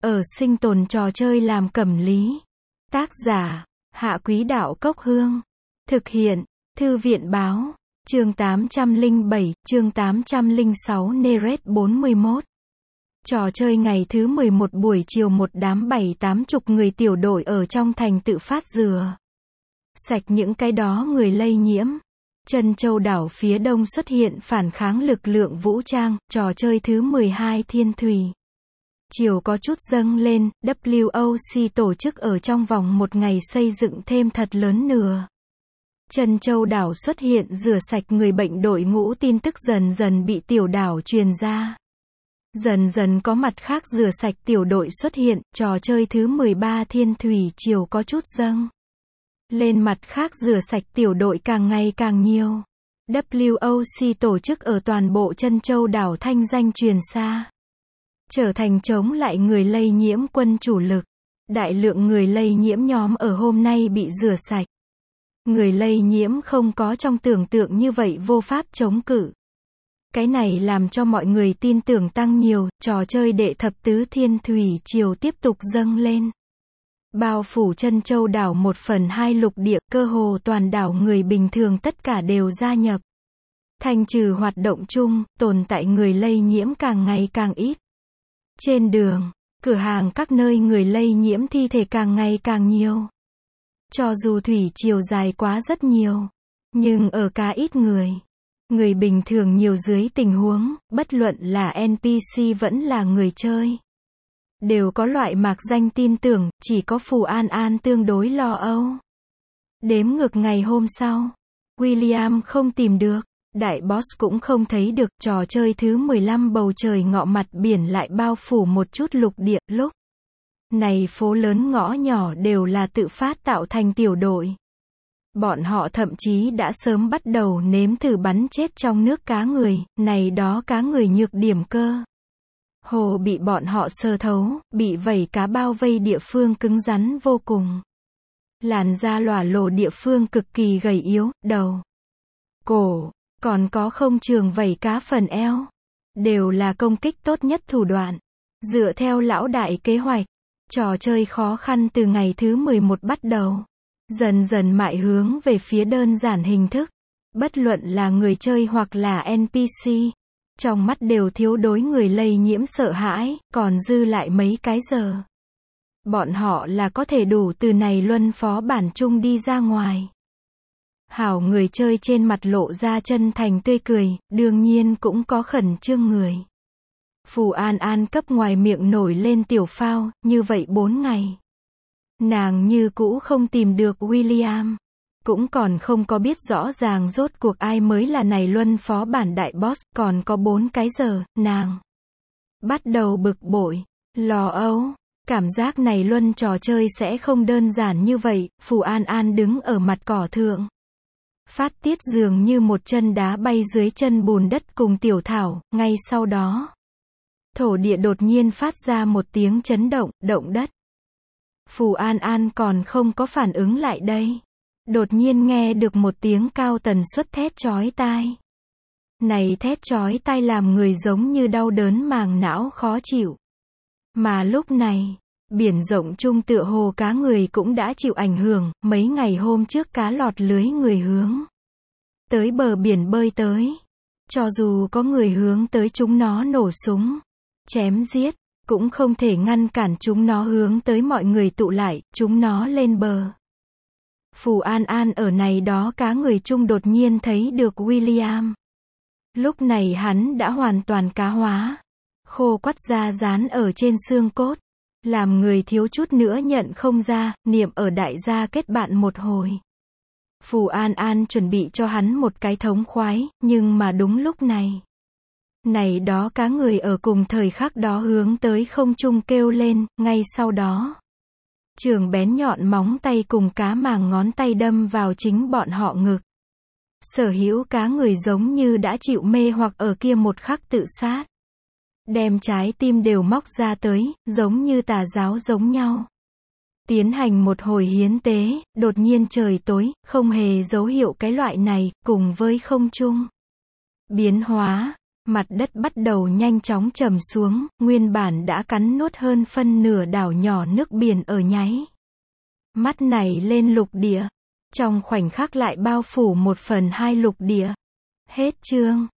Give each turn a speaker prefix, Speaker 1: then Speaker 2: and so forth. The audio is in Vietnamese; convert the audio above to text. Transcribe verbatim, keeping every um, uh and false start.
Speaker 1: ở sinh tồn trò chơi làm cẩm lý. Tác giả, Hạ Quý Đạo Cốc Hương. Thực hiện, Thư viện Báo. Chương tám trăm lẻ bảy, chương tám trăm lẻ sáu Neret bốn mươi mốt. Trò chơi ngày thứ mười một buổi chiều, một đám bảy tám chục người tiểu đội ở trong thành tự phát rửa sạch những cái đó người lây nhiễm. Trân Châu đảo phía đông xuất hiện phản kháng lực lượng vũ trang, trò chơi thứ mười hai Thiên Thủy Triều có chút dâng lên, W O C tổ chức ở trong vòng một ngày xây dựng thêm thật lớn nửa. Trân Châu đảo xuất hiện rửa sạch người bệnh đội ngũ, tin tức dần dần bị tiểu đảo truyền ra. Dần dần có mặt khác rửa sạch tiểu đội xuất hiện, trò chơi thứ mười ba Thiên Thủy Triều có chút dâng lên, mặt khác rửa sạch tiểu đội càng ngày càng nhiều. W O C tổ chức ở toàn bộ Trân Châu đảo thanh danh truyền xa, trở thành chống lại người lây nhiễm quân chủ lực. Đại lượng người lây nhiễm nhóm ở hôm nay bị rửa sạch. Người lây nhiễm không có trong tưởng tượng như vậy vô pháp chống cự. Cái này làm cho mọi người tin tưởng tăng nhiều, trò chơi đệ thập tứ Thiên Thủy Triều tiếp tục dâng lên. Bao phủ Trân Châu đảo một phần hai lục địa, cơ hồ toàn đảo người bình thường tất cả đều gia nhập. Thanh trừ hoạt động chung, tồn tại người lây nhiễm càng ngày càng ít. Trên đường, cửa hàng các nơi người lây nhiễm thi thể càng ngày càng nhiều. Cho dù thủy triều dài quá rất nhiều, nhưng ở cá ít người, người bình thường nhiều dưới tình huống, bất luận là N P C vẫn là người chơi, đều có loại mạc danh tin tưởng, chỉ có Phù An An tương đối lo âu. Đếm ngược ngày hôm sau, William không tìm được, đại boss cũng không thấy được, trò chơi thứ mười lăm bầu trời ngọ mặt biển lại bao phủ một chút lục địa, lúc này phố lớn ngõ nhỏ đều là tự phát tạo thành tiểu đội. Bọn họ thậm chí đã sớm bắt đầu nếm thử bắn chết trong nước cá người, này đó cá người nhược điểm cơ hồ bị bọn họ sờ thấu, bị vảy cá bao vây địa phương cứng rắn vô cùng. Làn da lòa lồ địa phương cực kỳ gầy yếu, đầu, cổ, còn có không trường vảy cá phần eo, đều là công kích tốt nhất thủ đoạn. Dựa theo lão đại kế hoạch, trò chơi khó khăn từ ngày thứ mười một bắt đầu, dần dần mại hướng về phía đơn giản hình thức. Bất luận là người chơi hoặc là N P C, trong mắt đều thiếu đối người lây nhiễm sợ hãi, còn dư lại mấy cái giờ. Bọn họ là có thể đủ từ này luân phó bản chung đi ra ngoài. Hảo người chơi trên mặt lộ ra chân thành tươi cười, đương nhiên cũng có khẩn trương người. Phù An An cấp ngoài miệng nổi lên tiểu phao, như vậy bốn ngày. Nàng như cũ không tìm được William. Cũng còn không có biết rõ ràng rốt cuộc ai mới là này luân phó bản đại boss, còn có bốn cái giờ, nàng bắt đầu bực bội, lo âu, cảm giác này luân trò chơi sẽ không đơn giản như vậy. Phù An An đứng ở mặt cỏ thượng, phát tiết dường như một chân đá bay dưới chân bùn đất cùng tiểu thảo, ngay sau đó, thổ địa đột nhiên phát ra một tiếng chấn động, động đất. Phù An An còn không có phản ứng lại đây. Đột nhiên nghe được một tiếng cao tần suất thét chói tai. Này thét chói tai làm người giống như đau đớn màng não khó chịu. Mà lúc này, biển rộng chung tựa hồ cá người cũng đã chịu ảnh hưởng, mấy ngày hôm trước cá lọt lưới người hướng tới bờ biển bơi tới. Cho dù có người hướng tới chúng nó nổ súng, chém giết, cũng không thể ngăn cản chúng nó hướng tới mọi người tụ lại, chúng nó lên bờ. Phù An An ở này đó cá người chung đột nhiên thấy được William. Lúc này hắn đã hoàn toàn cá hóa, khô quắt da dán ở trên xương cốt, làm người thiếu chút nữa nhận không ra, niệm ở đại gia kết bạn một hồi. Phù An An chuẩn bị cho hắn một cái thống khoái, nhưng mà đúng lúc này, này đó cá người ở cùng thời khắc đó hướng tới không trung kêu lên, ngay sau đó, trường bén nhọn móng tay cùng cá màng ngón tay đâm vào chính bọn họ ngực. Sở hữu cá người giống như đã chịu mê hoặc ở kia một khắc tự sát. Đem trái tim đều móc ra tới, giống như tà giáo giống nhau. Tiến hành một hồi hiến tế, đột nhiên trời tối, không hề dấu hiệu cái loại này, cùng với không trung biến hóa. Mặt đất bắt đầu nhanh chóng trầm xuống, nguyên bản đã cắn nuốt hơn phân nửa đảo nhỏ nước biển ở nháy mắt này lên lục địa. Trong khoảnh khắc lại bao phủ một phần hai lục địa. Hết chương.